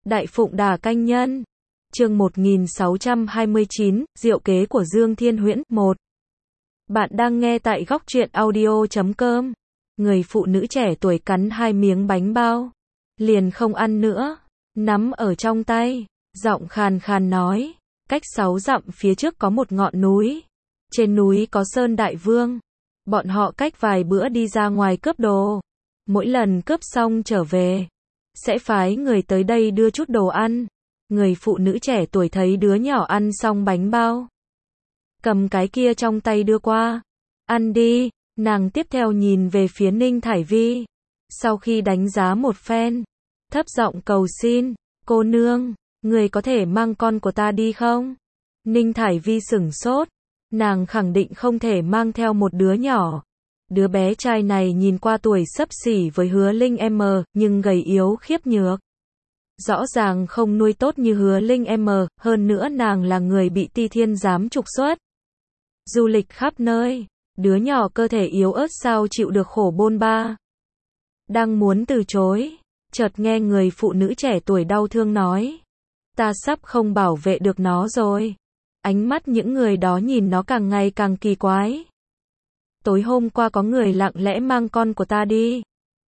Đại Phụng Đà Canh Nhân. Chương 1629, Diệu kế của Dương Thiên Huyễn. 1. Bạn đang nghe tại góc truyện audio.com. Người phụ nữ trẻ tuổi cắn 2 miếng bánh bao, liền không ăn nữa, nắm ở trong tay, giọng khàn khàn nói, cách 6 dặm phía trước có một ngọn núi, trên núi có Sơn Đại Vương, bọn họ cách vài bữa đi ra ngoài cướp đồ, mỗi lần cướp xong trở về, sẽ phái người tới đây đưa chút đồ ăn. Người phụ nữ trẻ tuổi thấy đứa nhỏ ăn xong bánh bao, cầm cái kia trong tay đưa qua, ăn đi. Nàng tiếp theo nhìn về phía Ninh Thải Vi, sau khi đánh giá một phen, thấp giọng cầu xin, cô nương, người có thể mang con của ta đi không? Ninh Thải Vi sửng sốt, nàng khẳng định không thể mang theo một đứa nhỏ. Đứa bé trai này nhìn qua tuổi xấp xỉ với Hứa Linh M, nhưng gầy yếu khiếp nhược. Rõ ràng không nuôi tốt như Hứa Linh M, hơn nữa nàng là người bị Ti Thiên giám trục xuất. Du lịch khắp nơi. Đứa nhỏ cơ thể yếu ớt sao chịu được khổ bôn ba. Đang muốn từ chối, chợt nghe người phụ nữ trẻ tuổi đau thương nói, ta sắp không bảo vệ được nó rồi. Ánh mắt những người đó nhìn nó càng ngày càng kỳ quái. Tối hôm qua có người lặng lẽ mang con của ta đi.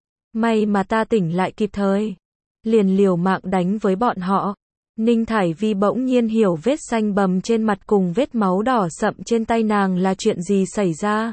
May mà ta tỉnh lại kịp thời, liền liều mạng đánh với bọn họ. Ninh Thải Vi bỗng nhiên hiểu vết xanh bầm trên mặt cùng vết máu đỏ sậm trên tay nàng là chuyện gì xảy ra.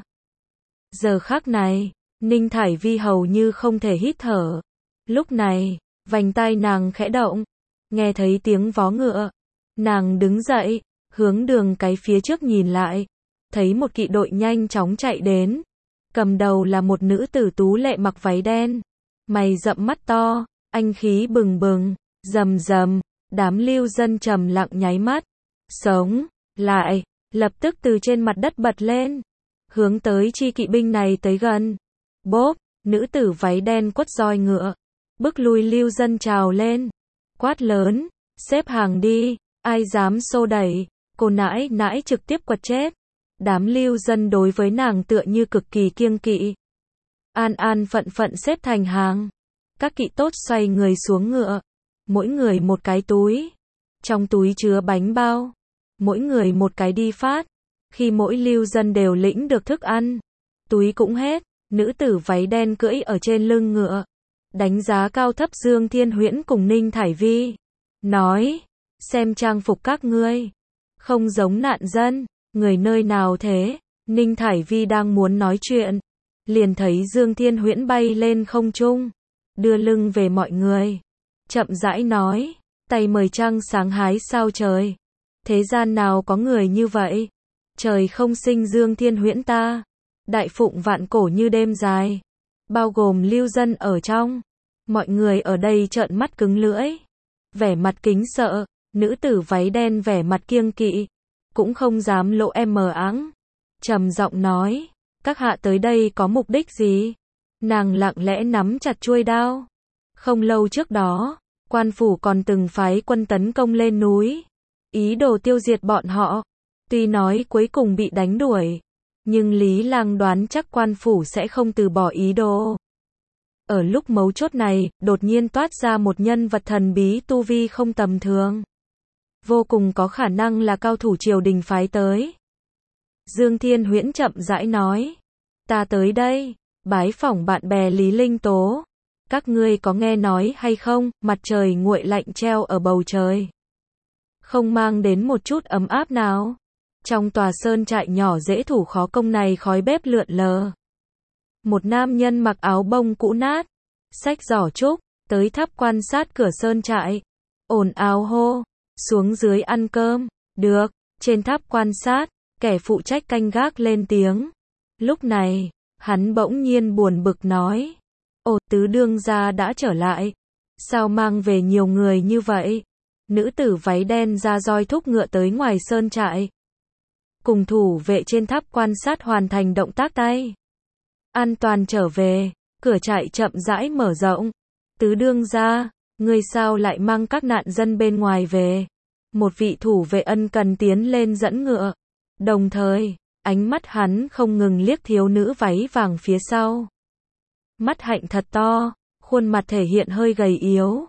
Giờ khắc này, Ninh Thải Vi hầu như không thể hít thở. Lúc này, vành tai nàng khẽ động, nghe thấy tiếng vó ngựa. Nàng đứng dậy, hướng đường cái phía trước nhìn lại, thấy một kỵ đội nhanh chóng chạy đến. Cầm đầu là một nữ tử tú lệ mặc váy đen, mày rậm mắt to, anh khí bừng bừng, rầm rầm. Đám lưu dân trầm lặng nháy mắt, sống lại, lập tức từ trên mặt đất bật lên, hướng tới chi kỵ binh này tới gần. Bốp, nữ tử váy đen quất roi ngựa, bức lui lưu dân trào lên, quát lớn, xếp hàng đi, ai dám xô đẩy, cô nãi nãi trực tiếp quật chết. Đám lưu dân đối với nàng tựa như cực kỳ kiêng kỵ. An an phận phận xếp thành hàng, các kỵ tốt xoay người xuống ngựa. Mỗi người một cái túi, trong túi chứa bánh bao, mỗi người một cái đi phát. Khi mỗi lưu dân đều lĩnh được thức ăn, túi cũng hết. Nữ tử váy đen cưỡi ở trên lưng ngựa, đánh giá cao thấp Dương Thiên Huyễn cùng Ninh Thải Vi, nói, xem trang phục các ngươi, không giống nạn dân, người nơi nào thế? Ninh Thải Vi đang muốn nói chuyện, liền thấy Dương Thiên Huyễn bay lên không trung, đưa lưng về mọi người, chậm rãi nói, tay mời trăng sáng hái sao trời. Thế gian nào có người như vậy? Trời không sinh Dương Thiên Huyễn ta. Đại Phụng vạn cổ như đêm dài. Bao gồm lưu dân ở trong. Mọi người ở đây trợn mắt cứng lưỡi. Vẻ mặt kính sợ. Nữ tử váy đen vẻ mặt kiêng kỵ. Cũng không dám lộ mờ áng. Trầm giọng nói. Các hạ tới đây có mục đích gì? Nàng lặng lẽ nắm chặt chuôi đao. Không lâu trước đó, quan phủ còn từng phái quân tấn công lên núi, ý đồ tiêu diệt bọn họ. Tuy nói cuối cùng bị đánh đuổi, nhưng Lý Lang đoán chắc quan phủ sẽ không từ bỏ ý đồ. Ở lúc mấu chốt này, đột nhiên toát ra một nhân vật thần bí tu vi không tầm thường. Vô cùng có khả năng là cao thủ triều đình phái tới. Dương Thiên Huyễn chậm rãi nói, ta tới đây, bái phỏng bạn bè Lý Linh Tố. Các ngươi có nghe nói hay không, mặt trời nguội lạnh treo ở bầu trời, không mang đến một chút ấm áp nào. Trong tòa sơn trại nhỏ dễ thủ khó công này khói bếp lượn lờ. Một nam nhân mặc áo bông cũ nát, xách giỏ trúc, tới tháp quan sát cửa sơn trại. Ồn ào hô, xuống dưới ăn cơm. Được, trên tháp quan sát, kẻ phụ trách canh gác lên tiếng. Lúc này, hắn bỗng nhiên buồn bực nói, ồ, tứ đương gia đã trở lại. Sao mang về nhiều người như vậy? Nữ tử váy đen ra roi thúc ngựa tới ngoài sơn trại. Cùng thủ vệ trên tháp quan sát hoàn thành động tác tay. An toàn trở về, cửa trại chậm rãi mở rộng. Tứ đương gia, ngươi sao lại mang các nạn dân bên ngoài về? Một vị thủ vệ ân cần tiến lên dẫn ngựa. Đồng thời, ánh mắt hắn không ngừng liếc thiếu nữ váy vàng phía sau. Mắt hạnh thật to, khuôn mặt thể hiện hơi gầy yếu.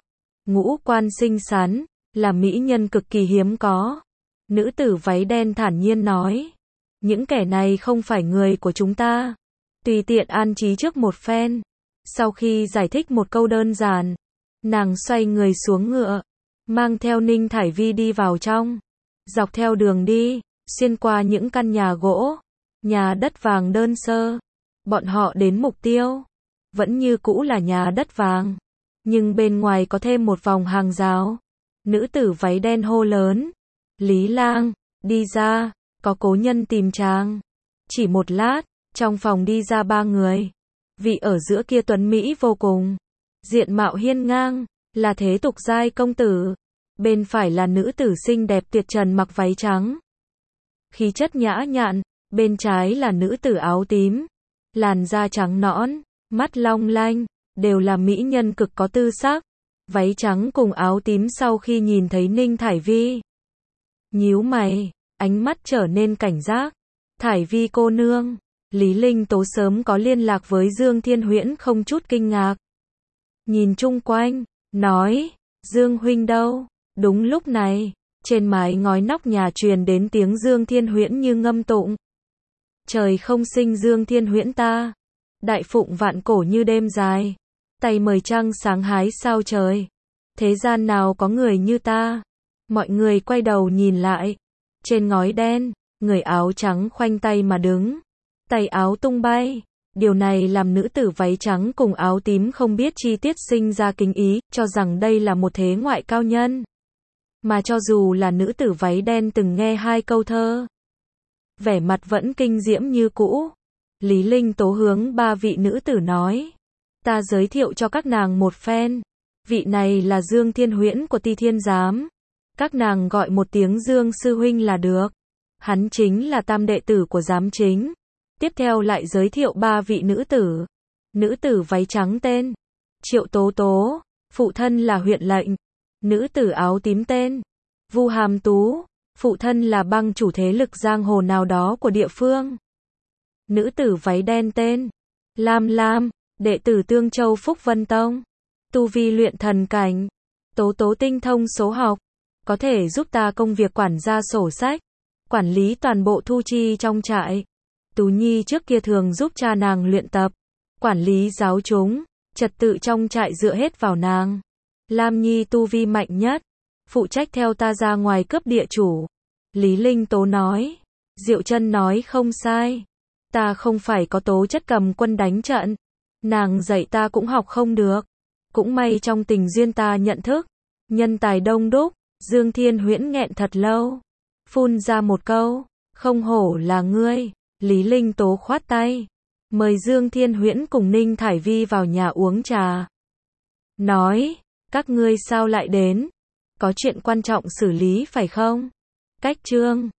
ngũ quan xinh xắn, là mỹ nhân cực kỳ hiếm có. Nữ tử váy đen thản nhiên nói, những kẻ này không phải người của chúng ta. Tùy tiện an trí trước một phen. Sau khi giải thích một câu đơn giản, nàng xoay người xuống ngựa, mang theo Ninh Thải Vi đi vào trong. Dọc theo đường đi, xuyên qua những căn nhà gỗ, nhà đất vàng đơn sơ. Bọn họ đến mục tiêu, vẫn như cũ là nhà đất vàng, nhưng bên ngoài có thêm một vòng hàng rào. Nữ tử váy đen hô lớn, Lý Lang, đi ra, có cố nhân tìm chàng. Chỉ một lát, trong phòng đi ra 3 người. Vị ở giữa kia tuấn Mỹ vô cùng, diện mạo hiên ngang, là thế tục giai công tử. Bên phải là nữ tử xinh đẹp tuyệt trần mặc váy trắng, khí chất nhã nhặn. Bên trái là nữ tử áo tím, làn da trắng nõn, mắt long lanh, đều là mỹ nhân cực có tư sắc. Váy trắng cùng áo tím sau khi nhìn thấy Ninh Thải Vi, nhíu mày, ánh mắt trở nên cảnh giác. Thải Vi cô nương, Lý Linh Tố sớm có liên lạc với Dương Thiên Huyễn không chút kinh ngạc. Nhìn chung quanh, nói, Dương huynh đâu? Đúng lúc này, trên mái ngói nóc nhà truyền đến tiếng Dương Thiên Huyễn như ngâm tụng. Trời không sinh Dương Thiên Huyễn ta, đại phụng vạn cổ như đêm dài, tay mời trăng sáng hái sao trời, thế gian nào có người như ta. Mọi người quay đầu nhìn lại, trên ngói đen, người áo trắng khoanh tay mà đứng, tay áo tung bay. Điều này làm nữ tử váy trắng cùng áo tím không biết chi tiết sinh ra kính ý, cho rằng đây là một thế ngoại cao nhân. Mà cho dù là nữ tử váy đen từng nghe 2 câu thơ, vẻ mặt vẫn kinh diễm như cũ. Lý Linh Tố hướng 3 vị nữ tử nói, ta giới thiệu cho các nàng một phen. Vị này là Dương Thiên Huyễn của Ti Thiên Giám, các nàng gọi một tiếng Dương sư huynh là được. Hắn chính là tam đệ tử của giám chính. Tiếp theo lại giới thiệu 3 vị nữ tử. Nữ tử váy trắng tên Triệu Tố Tố, phụ thân là huyện lệnh. Nữ tử áo tím tên Vu Hàm Tú, phụ thân là bang chủ thế lực giang hồ nào đó của địa phương. Nữ tử váy đen tên Lam Lam, đệ tử Tương Châu Phúc Vân Tông, tu vi luyện thần cảnh. Tố Tố tinh thông số học, có thể giúp ta công việc quản gia sổ sách, quản lý toàn bộ thu chi trong trại. Tú Nhi trước kia thường giúp cha nàng luyện tập, quản lý giáo chúng, trật tự trong trại dựa hết vào nàng. Lam Nhi tu vi mạnh nhất, phụ trách theo ta ra ngoài cướp địa chủ. Lý Linh Tố nói, Diệu Chân nói không sai, ta không phải có tố chất cầm quân đánh trận, nàng dạy ta cũng học không được. Cũng may trong tình duyên ta nhận thức, nhân tài đông đúc. Dương Thiên Huyễn nghẹn thật lâu, phun ra một câu, không hổ là ngươi. Lý Linh Tố khoát tay, mời Dương Thiên Huyễn cùng Ninh Thải Vi vào nhà uống trà. Nói, các ngươi sao lại đến? Có chuyện quan trọng xử lý phải không? Cách chương